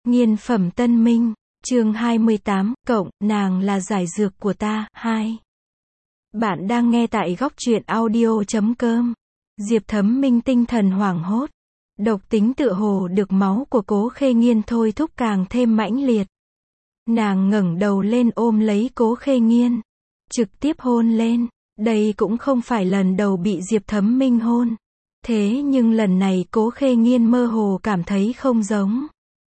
Nghiên phẩm Tân Minh, chương 28, cộng, nàng là giải dược của ta, 2. Bạn đang nghe tại góc truyện audio.com. Diệp Thấm Minh tinh thần hoảng hốt. Độc tính tựa hồ được máu của Cố Khê Nghiên thôi thúc càng thêm mãnh liệt. Nàng ngẩng đầu lên ôm lấy Cố Khê Nghiên. Trực tiếp hôn lên. Đây cũng không phải lần đầu bị Diệp Thấm Minh hôn. Thế nhưng lần này Cố Khê Nghiên mơ hồ cảm thấy không giống.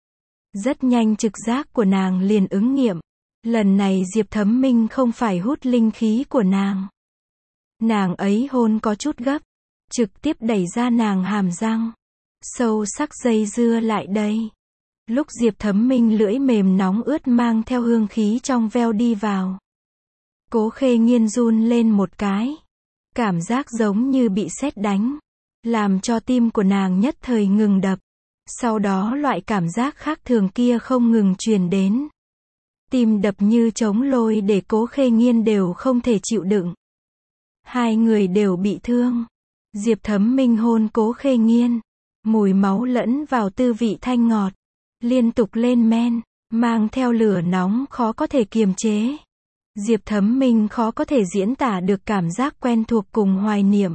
Rất nhanh trực giác của nàng liền ứng nghiệm. Lần này Diệp Thấm Minh không phải hút linh khí của nàng. Nàng ấy hôn có chút gấp. Trực tiếp đẩy ra nàng hàm răng. Sâu sắc dây dưa lại đây. Lúc Diệp Thấm Minh lưỡi mềm nóng ướt mang theo hương khí trong veo đi vào. Cố Khê Nghiên run lên một cái. Cảm giác giống như bị sét đánh. Làm cho tim của nàng nhất thời ngừng đập. Sau đó loại cảm giác khác thường kia không ngừng truyền đến. Tim đập như trống lôi để Cố Khê Nghiên đều không thể chịu đựng. Hai người đều bị thương. Diệp Thấm Minh hôn Cố Khê Nghiên. Mùi máu lẫn vào tư vị thanh ngọt. Liên tục lên men, mang theo lửa nóng khó có thể kiềm chế. Diệp Thấm Minh khó có thể diễn tả được cảm giác quen thuộc cùng hoài niệm.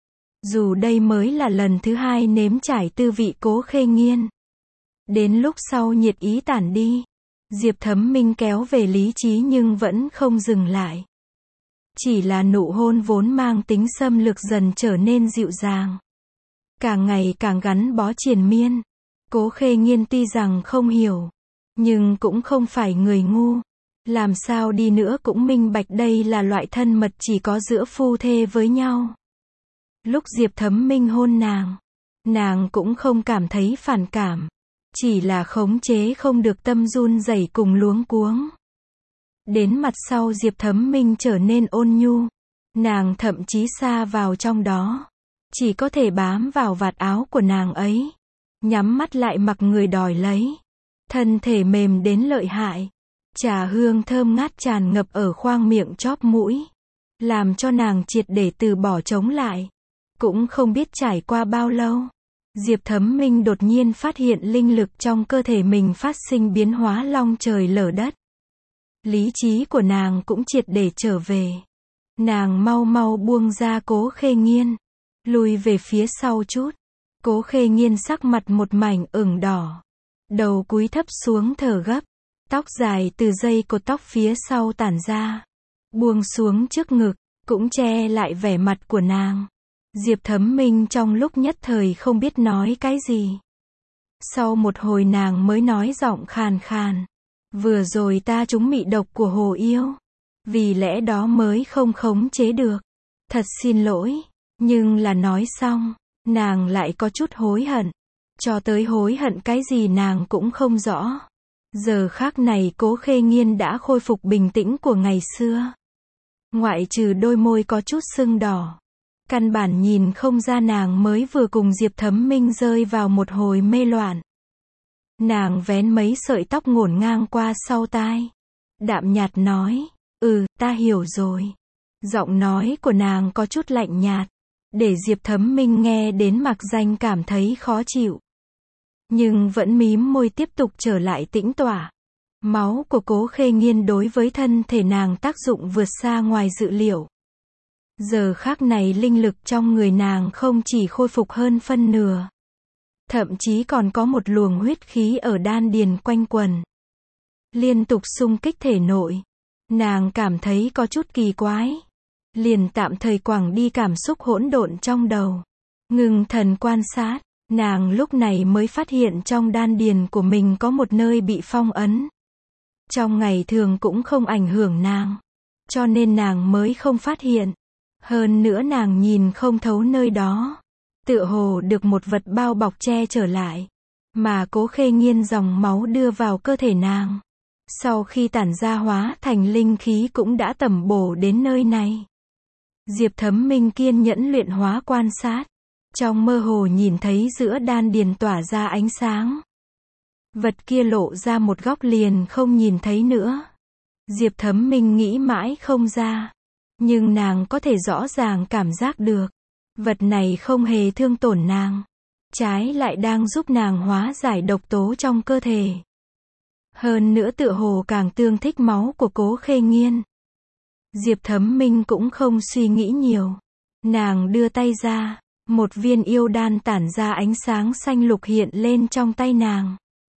Dù đây mới là lần thứ hai nếm trải tư vị Cố Khê Nghiên. Đến lúc sau nhiệt ý tản đi, Diệp Thấm Minh kéo về lý trí nhưng vẫn không dừng lại. Chỉ là nụ hôn vốn mang tính xâm lược dần trở nên dịu dàng. Càng ngày càng gắn bó triền miên. Cố Khê Nghiên tuy rằng không hiểu, nhưng cũng không phải người ngu. Làm sao đi nữa cũng minh bạch đây là loại thân mật chỉ có giữa phu thê với nhau. Lúc Diệp Thấm Minh hôn nàng cũng không cảm thấy phản cảm. Chỉ là khống chế không được tâm run rẩy cùng luống cuống. Đến mặt sau Diệp Thấm Minh trở nên ôn nhu. Nàng thậm chí xa vào trong đó. Chỉ có thể bám vào vạt áo của nàng ấy. Nhắm mắt lại mặc người đòi lấy. Thân thể mềm đến lợi hại. Trà hương thơm ngát tràn ngập ở khoang miệng chóp mũi. Làm cho nàng triệt để từ bỏ chống lại. Cũng không biết trải qua bao lâu. Diệp Thấm Minh đột nhiên phát hiện linh lực trong cơ thể mình phát sinh biến hóa long trời lở đất. Lý trí của nàng cũng triệt để trở về. Nàng mau mau buông ra Cố Khê Nghiên. Lùi về phía sau chút. Cố Khê Nghiên sắc mặt một mảnh ửng đỏ. Đầu cúi thấp xuống thở gấp. Tóc dài từ dây cột tóc phía sau tản ra. Buông xuống trước ngực, cũng che lại vẻ mặt của nàng. Diệp Thấm Minh trong lúc nhất thời không biết nói cái gì. Sau một hồi nàng mới nói giọng khàn khàn. Vừa rồi ta trúng mị độc của Hồ Yêu. Vì lẽ đó mới không khống chế được. Thật xin lỗi. Nhưng là nói xong, nàng lại có chút hối hận. Cho tới hối hận cái gì nàng cũng không rõ. Giờ khác này Cố Khê Nghiên đã khôi phục bình tĩnh của ngày xưa. Ngoại trừ đôi môi có chút sưng đỏ. Căn bản nhìn không ra nàng mới vừa cùng Diệp Thấm Minh rơi vào một hồi mê loạn. Nàng vén mấy sợi tóc ngổn ngang qua sau tai. Đạm nhạt nói, ta hiểu rồi. Giọng nói của nàng có chút lạnh nhạt. Để Diệp Thấm Minh nghe đến mạc danh cảm thấy khó chịu. Nhưng vẫn mím môi tiếp tục trở lại tĩnh tọa. Máu của Cố Khê Nghiên đối với thân thể nàng tác dụng vượt xa ngoài dự liệu. Giờ khác này linh lực trong người nàng không chỉ khôi phục hơn phân nửa. Thậm chí còn có một luồng huyết khí ở đan điền quanh quần. Liên tục xung kích thể nội. Nàng cảm thấy có chút kỳ quái. Liền tạm thời quẳng đi cảm xúc hỗn độn trong đầu. Ngưng thần quan sát. Nàng lúc này mới phát hiện trong đan điền của mình có một nơi bị phong ấn. Trong ngày thường cũng không ảnh hưởng nàng. Cho nên nàng mới không phát hiện. Hơn nữa nàng nhìn không thấu nơi đó. Tựa hồ được một vật bao bọc che trở lại. Mà Cố Khê Nghiên dòng máu đưa vào cơ thể nàng. Sau khi tản ra hóa thành linh khí cũng đã tẩm bổ đến nơi này. Diệp Thấm Minh kiên nhẫn luyện hóa quan sát. Trong mơ hồ nhìn thấy giữa đan điền tỏa ra ánh sáng. Vật kia lộ ra một góc liền không nhìn thấy nữa. Diệp Thấm Minh nghĩ mãi không ra. Nhưng nàng có thể rõ ràng cảm giác được. Vật này không hề thương tổn nàng. Trái lại đang giúp nàng hóa giải độc tố trong cơ thể. Hơn nữa tựa hồ càng tương thích máu của Cố Khê Nghiên. Diệp Thấm Minh cũng không suy nghĩ nhiều. Nàng đưa tay ra, một viên yêu đan tản ra ánh sáng xanh lục hiện lên trong tay nàng.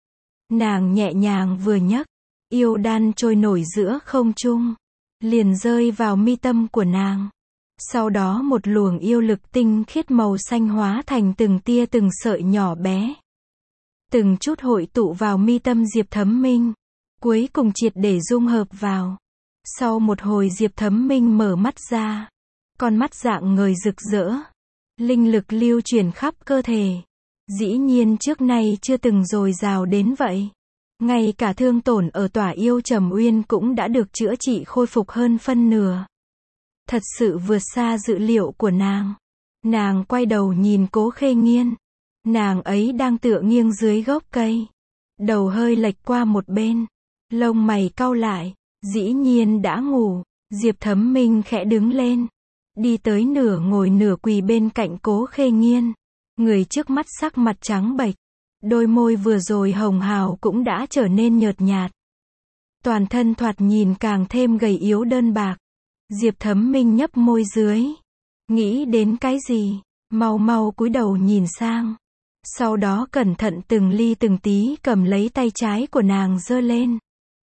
Nàng nhẹ nhàng vừa nhấc, yêu đan trôi nổi giữa không trung, liền rơi vào mi tâm của nàng. Sau đó một luồng yêu lực tinh khiết màu xanh hóa thành từng tia từng sợi nhỏ bé. Từng chút hội tụ vào mi tâm Diệp Thấm Minh, cuối cùng triệt để dung hợp vào. Sau một hồi Diệp Thấm Minh mở mắt ra, con mắt rạng ngời rực rỡ, linh lực lưu chuyển khắp cơ thể. Dĩ nhiên trước nay chưa từng dồi dào đến vậy. Ngay cả thương tổn ở tỏa yêu Trầm Uyên cũng đã được chữa trị khôi phục hơn phân nửa. Thật sự vượt xa dự liệu của nàng. Nàng quay đầu nhìn Cố Khê Nghiên. Nàng ấy đang tựa nghiêng dưới gốc cây. Đầu hơi lệch qua một bên. Lông mày cau lại. Dĩ nhiên đã ngủ. Diệp Thấm Minh khẽ đứng lên. Đi tới nửa ngồi nửa quỳ bên cạnh Cố Khê Nghiên. Người trước mắt sắc mặt trắng bệch. Đôi môi vừa rồi hồng hào cũng đã trở nên nhợt nhạt. Toàn thân thoạt nhìn càng thêm gầy yếu đơn bạc. Diệp Thấm Minh nhấp môi dưới. Nghĩ đến cái gì? Mau mau cúi đầu nhìn sang. Sau đó cẩn thận từng ly từng tí cầm lấy tay trái của nàng giơ lên.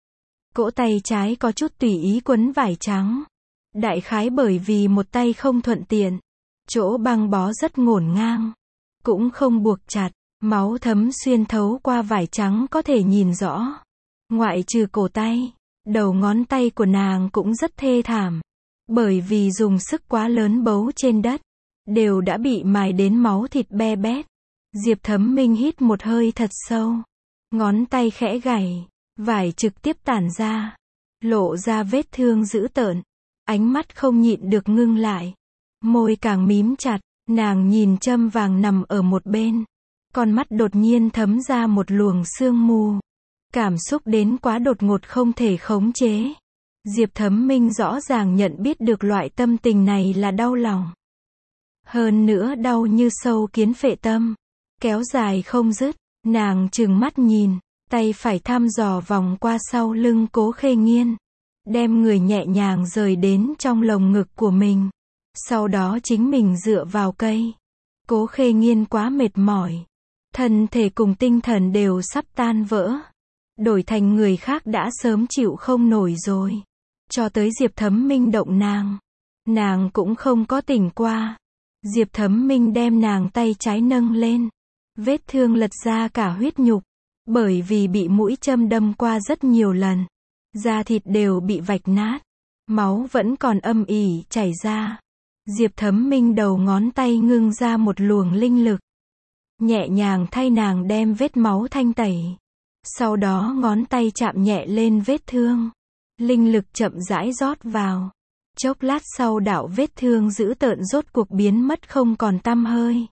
Cỗ tay trái có chút tùy ý quấn vải trắng. Đại khái bởi vì một tay không thuận tiện. Chỗ băng bó rất ngổn ngang. Cũng không buộc chặt. Máu thấm xuyên thấu qua vải trắng có thể nhìn rõ. Ngoại trừ cổ tay, đầu ngón tay của nàng cũng rất thê thảm. Bởi vì dùng sức quá lớn bấu trên đất, đều đã bị mài đến máu thịt be bét. Diệp Thấm Minh hít một hơi thật sâu. Ngón tay khẽ gảy, vải trực tiếp tản ra. Lộ ra vết thương dữ tợn. Ánh mắt không nhịn được ngưng lại. Môi càng mím chặt, nàng nhìn châm vàng nằm ở một bên. Con mắt đột nhiên thấm ra một luồng sương mù. Cảm xúc đến quá đột ngột không thể khống chế. Diệp Thấm Minh rõ ràng nhận biết được loại tâm tình này là đau lòng. Hơn nữa đau như sâu kiến phệ tâm. Kéo dài không dứt. Nàng trừng mắt nhìn. Tay phải thăm dò vòng qua sau lưng Cố Khê Nghiên. Đem người nhẹ nhàng rời đến trong lồng ngực của mình. Sau đó chính mình dựa vào cây. Cố Khê Nghiên quá mệt mỏi. Thân thể cùng tinh thần đều sắp tan vỡ. Đổi thành người khác đã sớm chịu không nổi rồi. Cho tới Diệp Thấm Minh động nàng. Nàng cũng không có tỉnh qua. Diệp Thấm Minh đem nàng tay trái nâng lên. Vết thương lật ra cả huyết nhục. Bởi vì bị mũi châm đâm qua rất nhiều lần. Da thịt đều bị vạch nát. Máu vẫn còn âm ỉ chảy ra. Diệp Thấm Minh đầu ngón tay ngưng ra một luồng linh lực. Nhẹ nhàng thay nàng đem vết máu thanh tẩy. Sau đó ngón tay chạm nhẹ lên vết thương. Linh lực chậm rãi rót vào. Chốc lát sau đạo vết thương dữ tợn rốt cuộc biến mất không còn tăm hơi.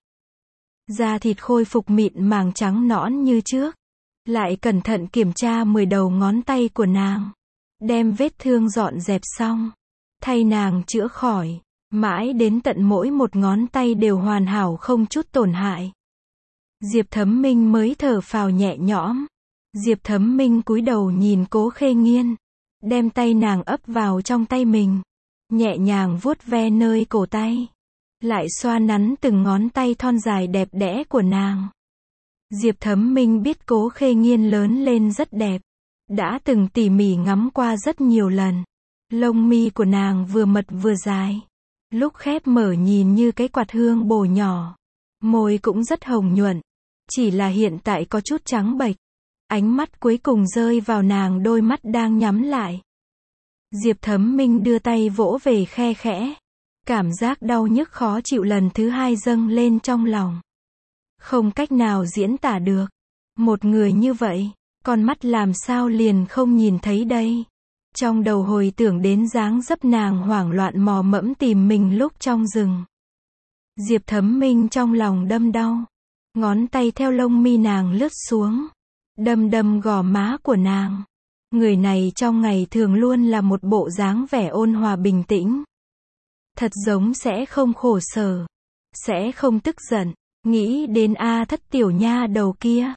Da thịt khôi phục mịn màng trắng nõn như trước. Lại cẩn thận kiểm tra 10 đầu ngón tay của nàng. Đem vết thương dọn dẹp xong. Thay nàng chữa khỏi. Mãi đến tận mỗi một ngón tay đều hoàn hảo không chút tổn hại. Diệp Thấm Minh mới thở phào nhẹ nhõm. Diệp Thấm Minh cúi đầu nhìn Cố Khê Nghiên. Đem tay nàng ấp vào trong tay mình. Nhẹ nhàng vuốt ve nơi cổ tay. Lại xoa nắn từng ngón tay thon dài đẹp đẽ của nàng. Diệp Thấm Minh biết Cố Khê Nghiên lớn lên rất đẹp. Đã từng tỉ mỉ ngắm qua rất nhiều lần. Lông mi của nàng vừa mật vừa dài. Lúc khép mở nhìn như cái quạt hương bồ nhỏ. Môi cũng rất hồng nhuận. Chỉ là hiện tại có chút trắng bệch. Ánh mắt cuối cùng rơi vào nàng đôi mắt đang nhắm lại. Diệp Thấm Minh đưa tay vỗ về khe khẽ. Cảm giác đau nhức khó chịu lần thứ hai dâng lên trong lòng. Không cách nào diễn tả được. Một người như vậy, con mắt làm sao liền không nhìn thấy đây. Trong đầu hồi tưởng đến dáng dấp nàng hoảng loạn mò mẫm tìm mình lúc trong rừng. Diệp Thấm Minh trong lòng đâm đau. Ngón tay theo lông mi nàng lướt xuống. Đâm đâm gò má của nàng. Người này trong ngày thường luôn là một bộ dáng vẻ ôn hòa bình tĩnh. Thật giống sẽ không khổ sở. Sẽ không tức giận. Nghĩ đến A Thất tiểu nha đầu kia.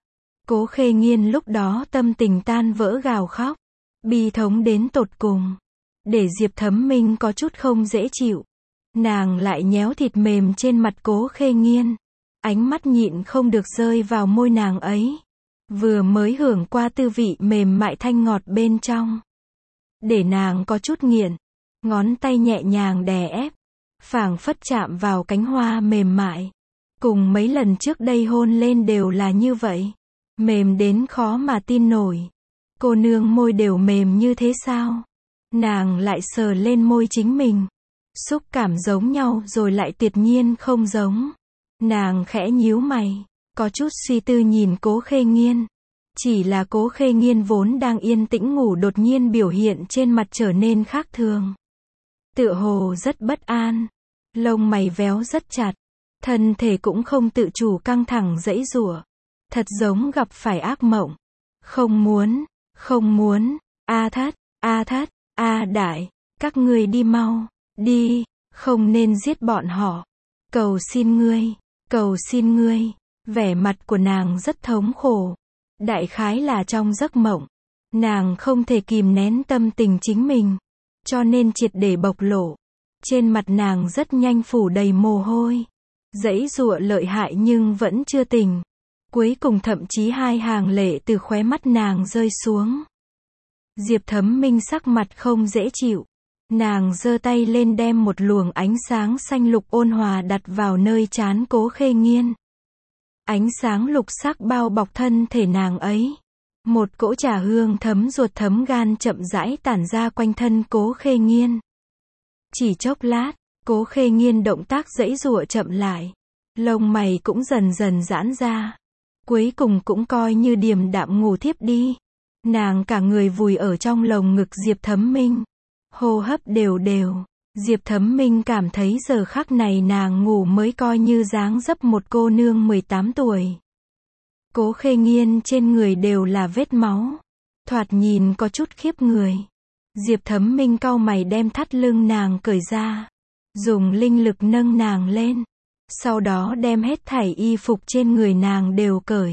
Cố Khê Nghiên lúc đó tâm tình tan vỡ gào khóc. Bi thống đến tột cùng. Để Diệp Thấm Minh có chút không dễ chịu. Nàng lại nhéo thịt mềm trên mặt Cố Khê Nghiên. Ánh mắt nhịn không được rơi vào môi nàng ấy. Vừa mới hưởng qua tư vị mềm mại thanh ngọt bên trong. Để nàng có chút nghiện. Ngón tay nhẹ nhàng đè ép. Phảng phất chạm vào cánh hoa mềm mại. Cùng mấy lần trước đây hôn lên đều là như vậy. Mềm đến khó mà tin nổi. Cô nương môi đều mềm như thế sao? Nàng lại sờ lên môi chính mình. Xúc cảm giống nhau rồi lại tuyệt nhiên không giống. Nàng khẽ nhíu mày. Có chút suy tư nhìn Cố Khê Nghiên. Chỉ là Cố Khê Nghiên vốn đang yên tĩnh ngủ đột nhiên biểu hiện trên mặt trở nên khác thường. Tựa hồ rất bất an. Lông mày véo rất chặt. Thân thể cũng không tự chủ căng thẳng giãy giụa. Thật giống gặp phải ác mộng. Không muốn, A Thất, A Đại, các ngươi đi mau, đi, không nên giết bọn họ. Cầu xin ngươi, vẻ mặt của nàng rất thống khổ. Đại khái là trong giấc mộng, nàng không thể kìm nén tâm tình chính mình, cho nên triệt để bộc lộ. Trên mặt nàng rất nhanh phủ đầy mồ hôi. Giãy giụa lợi hại nhưng vẫn chưa tỉnh. Cuối cùng thậm chí 2 hàng lệ từ khóe mắt nàng rơi xuống. Diệp Thấm Minh sắc mặt không dễ chịu. Nàng giơ tay lên đem một luồng ánh sáng xanh lục ôn hòa đặt vào nơi trán Cố Khê Nghiên. Ánh sáng lục sắc bao bọc thân thể nàng ấy. Một cỗ trà hương thấm ruột thấm gan chậm rãi tản ra quanh thân Cố Khê Nghiên. Chỉ chốc lát, Cố Khê Nghiên động tác giãy giụa chậm lại. Lông mày cũng dần dần giãn ra. Cuối cùng cũng coi như điềm đạm ngủ thiếp đi. Nàng cả người vùi ở trong lồng ngực Diệp Thấm Minh. Hô hấp đều đều. Diệp Thấm Minh cảm thấy giờ khắc này nàng ngủ mới coi như dáng dấp một cô nương 18 tuổi. Cố Khê Nghiên trên người đều là vết máu. Thoạt nhìn có chút khiếp người. Diệp Thấm Minh cau mày đem thắt lưng nàng cởi ra. Dùng linh lực nâng nàng lên. Sau đó đem hết thảy y phục trên người nàng đều cởi.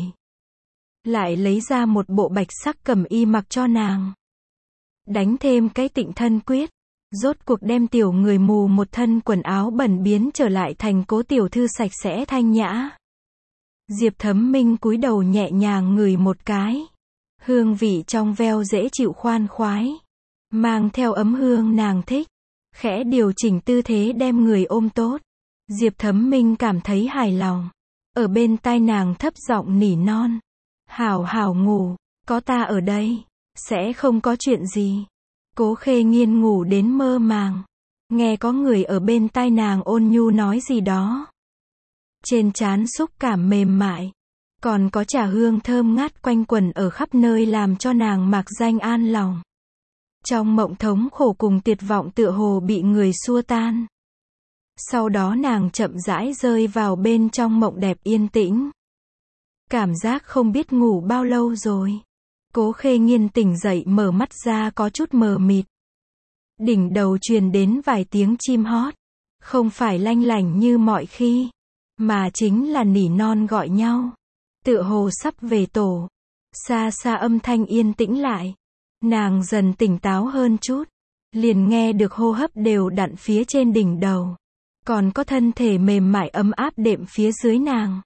Lại lấy ra một bộ bạch sắc cẩm y mặc cho nàng. Đánh thêm cái tịnh thân quyết. Rốt cuộc đem tiểu người mù một thân quần áo bẩn biến trở lại thành Cố tiểu thư sạch sẽ thanh nhã. Diệp Thấm Minh cúi đầu nhẹ nhàng ngửi một cái. Hương vị trong veo dễ chịu khoan khoái. Mang theo ấm hương nàng thích. Khẽ điều chỉnh tư thế đem người ôm tốt. Diệp Thấm Minh cảm thấy hài lòng. Ở bên tai nàng thấp giọng nỉ non. Hảo hảo ngủ, có ta ở đây, sẽ không có chuyện gì. Cố Khê Nghiên ngủ đến mơ màng. Nghe có người ở bên tai nàng ôn nhu nói gì đó. Trên trán xúc cảm mềm mại. Còn có trà hương thơm ngát quanh quẩn ở khắp nơi làm cho nàng mạc danh an lòng. Trong mộng thống khổ cùng tuyệt vọng tựa hồ bị người xua tan. Sau đó nàng chậm rãi rơi vào bên trong mộng đẹp yên tĩnh. Cảm giác không biết ngủ bao lâu rồi. Cố Khê Nghiên tỉnh dậy mở mắt ra có chút mờ mịt. Đỉnh đầu truyền đến vài tiếng chim hót. Không phải lanh lảnh như mọi khi. Mà chính là nỉ non gọi nhau. Tựa hồ sắp về tổ. Xa xa âm thanh yên tĩnh lại. Nàng dần tỉnh táo hơn chút. Liền nghe được hô hấp đều đặn phía trên đỉnh đầu. Còn có thân thể mềm mại ấm áp đệm phía dưới nàng.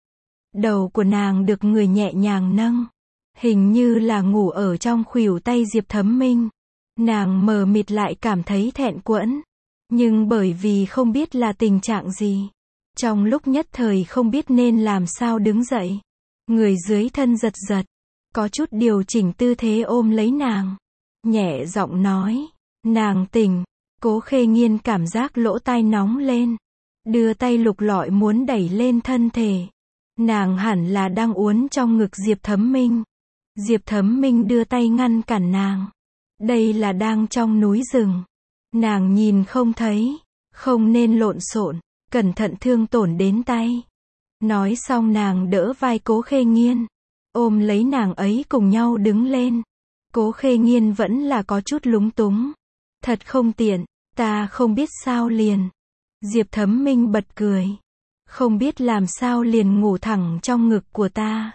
Đầu của nàng được người nhẹ nhàng nâng. Hình như là ngủ ở trong khuỷu tay Diệp Thấm Minh. Nàng mờ mịt lại cảm thấy thẹn quẫn. Nhưng bởi vì không biết là tình trạng gì. Trong lúc nhất thời không biết nên làm sao đứng dậy. Người dưới thân giật giật. Có chút điều chỉnh tư thế ôm lấy nàng. Nhẹ giọng nói. Nàng tỉnh. Cố Khê Nghiên cảm giác lỗ tai nóng lên. Đưa tay lục lọi muốn đẩy lên thân thể. Nàng hẳn là đang uốn trong ngực Diệp Thấm Minh. Diệp Thấm Minh đưa tay ngăn cản nàng. Đây là đang trong núi rừng. Nàng nhìn không thấy. Không nên lộn xộn. Cẩn thận thương tổn đến tay. Nói xong nàng đỡ vai Cố Khê Nghiên. Ôm lấy nàng ấy cùng nhau đứng lên. Cố Khê Nghiên vẫn là có chút lúng túng. Thật không tiện. Ta không biết sao liền. Diệp Thấm Minh bật cười. Không biết làm sao liền ngủ thẳng trong ngực của ta.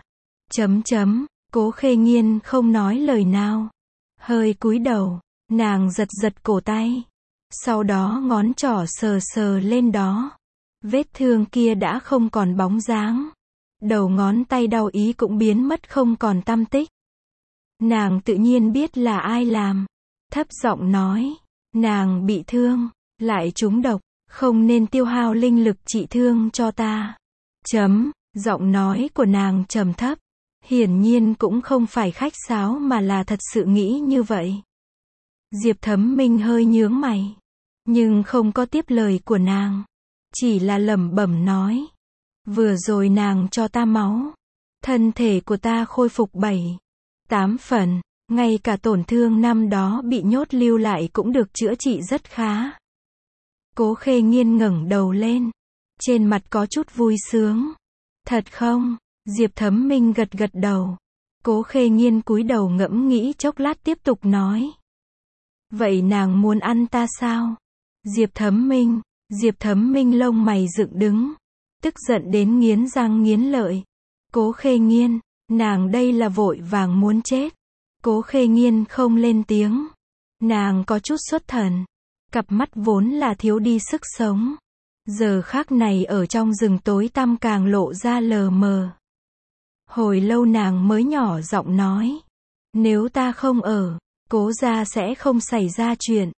Cố Khê Nghiên không nói lời nào. Hơi cúi đầu, nàng giật giật cổ tay. Sau đó ngón trỏ sờ sờ lên đó. Vết thương kia đã không còn bóng dáng. Đầu ngón tay đau ý cũng biến mất không còn tăm tích. Nàng tự nhiên biết là ai làm. Thấp giọng nói, nàng bị thương, lại trúng độc, không nên tiêu hao linh lực trị thương cho ta. Giọng nói của nàng trầm thấp. Hiển nhiên cũng không phải khách sáo mà là thật sự nghĩ như vậy. Diệp Thấm Minh hơi nhướng mày, nhưng không có tiếp lời của nàng. Chỉ là lẩm bẩm nói, vừa rồi nàng cho ta máu. Thân thể của ta khôi phục 7-8 phần. Ngay cả tổn thương năm đó bị nhốt lưu lại cũng được chữa trị rất khá. Cố Khê Nghiên ngẩng đầu lên. Trên mặt có chút vui sướng. Thật không? Diệp Thấm Minh gật gật đầu. Cố Khê Nghiên cúi đầu ngẫm nghĩ chốc lát tiếp tục nói. Vậy nàng muốn ăn ta sao? Diệp Thấm Minh lông mày dựng đứng. Tức giận đến nghiến răng nghiến lợi. Cố Khê Nghiên, nàng đây là vội vàng muốn chết. Cố Khê Nghiên không lên tiếng. Nàng có chút xuất thần. Cặp mắt vốn là thiếu đi sức sống. Giờ khắc này ở trong rừng tối tăm càng lộ ra lờ mờ. Hồi lâu nàng mới nhỏ giọng nói. Nếu ta không ở, Cố gia sẽ không xảy ra chuyện.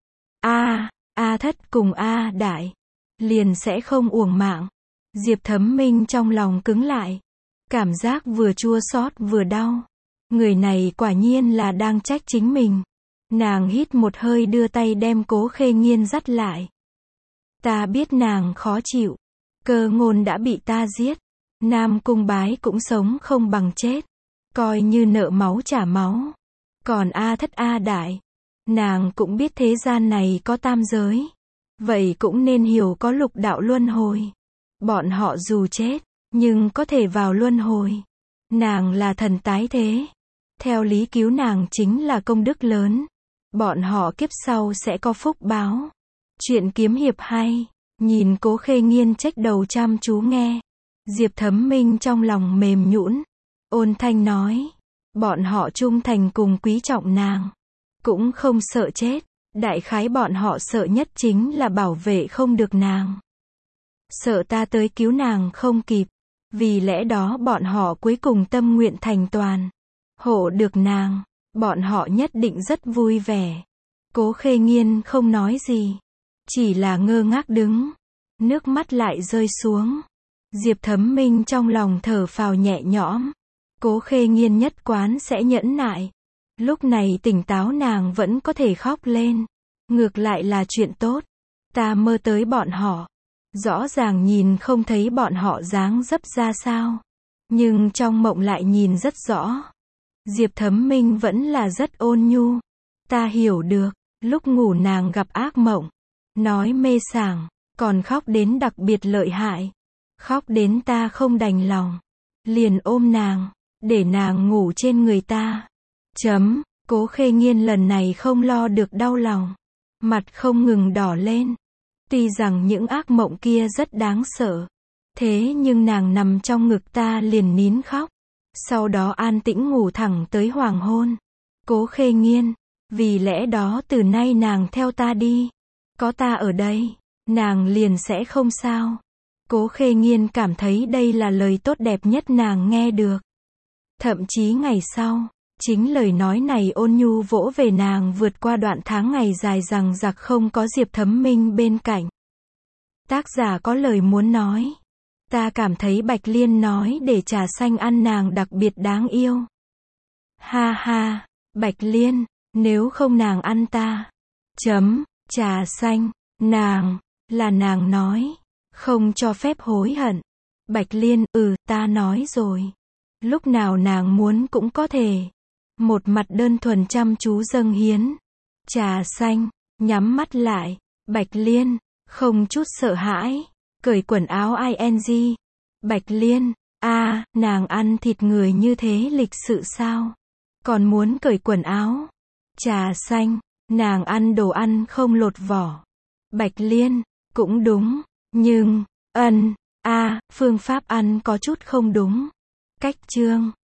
A Thất cùng A Đại liền sẽ không uổng mạng. Diệp Thấm Minh trong lòng cứng lại. Cảm giác vừa chua xót vừa đau. Người này quả nhiên là đang trách chính mình. Nàng hít một hơi đưa tay đem Cố Khê Nghiên dắt lại. Ta biết nàng khó chịu. Cơ Ngôn đã bị ta giết. Nam Cung Bái cũng sống không bằng chết. Coi như nợ máu trả máu. Còn A Thất A Đại, nàng cũng biết thế gian này có tam giới. Vậy cũng nên hiểu có lục đạo luân hồi. Bọn họ dù chết, nhưng có thể vào luân hồi. Nàng là thần tái thế. Theo lý cứu nàng chính là công đức lớn. Bọn họ kiếp sau sẽ có phúc báo. Chuyện kiếm hiệp hay. Nhìn Cố Khê Nghiên chếch đầu chăm chú nghe. Diệp Thấm Minh trong lòng mềm nhũn. Ôn thanh nói. Bọn họ trung thành cùng quý trọng nàng. Cũng không sợ chết. Đại khái bọn họ sợ nhất chính là bảo vệ không được nàng. Sợ ta tới cứu nàng không kịp. Vì lẽ đó bọn họ cuối cùng tâm nguyện thành toàn. Hộ được nàng. Bọn họ nhất định rất vui vẻ. Cố Khê Nghiên không nói gì. Chỉ là ngơ ngác đứng. Nước mắt lại rơi xuống. Diệp Thấm Minh trong lòng thở phào nhẹ nhõm. Cố Khê Nghiên nhất quán sẽ nhẫn nại. Lúc này tỉnh táo nàng vẫn có thể khóc lên. Ngược lại là chuyện tốt. Ta mơ tới bọn họ. Rõ ràng nhìn không thấy bọn họ dáng dấp ra sao. Nhưng trong mộng lại nhìn rất rõ. Diệp Thấm Minh vẫn là rất ôn nhu. Ta hiểu được. Lúc ngủ nàng gặp ác mộng. Nói mê sảng. Còn khóc đến đặc biệt lợi hại. Khóc đến ta không đành lòng. Liền ôm nàng. Để nàng ngủ trên người ta. Cố Khê Nghiên lần này không lo được đau lòng. Mặt không ngừng đỏ lên. Tuy rằng những ác mộng kia rất đáng sợ. Thế nhưng nàng nằm trong ngực ta liền nín khóc. Sau đó an tĩnh ngủ thẳng tới hoàng hôn. Cố Khê Nghiên. Vì lẽ đó từ nay nàng theo ta đi. Có ta ở đây. Nàng liền sẽ không sao. Cố Khê Nghiên cảm thấy đây là lời tốt đẹp nhất nàng nghe được. Thậm chí ngày sau, chính lời nói này ôn nhu vỗ về nàng vượt qua đoạn tháng ngày dài dằng dặc không có Diệp Thấm Minh bên cạnh. Tác giả có lời muốn nói. Ta cảm thấy Bạch Liên nói để trà xanh ăn nàng đặc biệt đáng yêu. Ha ha, Bạch Liên, nếu không nàng ăn ta. Trà xanh, là nàng nói. Không cho phép hối hận. Bạch Liên, ta nói rồi. Lúc nào nàng muốn cũng có thể. Một mặt đơn thuần chăm chú dâng hiến. Trà xanh, nhắm mắt lại. Bạch Liên, không chút sợ hãi. Cởi quần áo ing. Bạch Liên, nàng ăn thịt người như thế lịch sự sao? Còn muốn cởi quần áo. Trà xanh, nàng ăn đồ ăn không lột vỏ. Bạch Liên, cũng đúng. Nhưng, phương pháp ăn có chút không đúng. Cách chương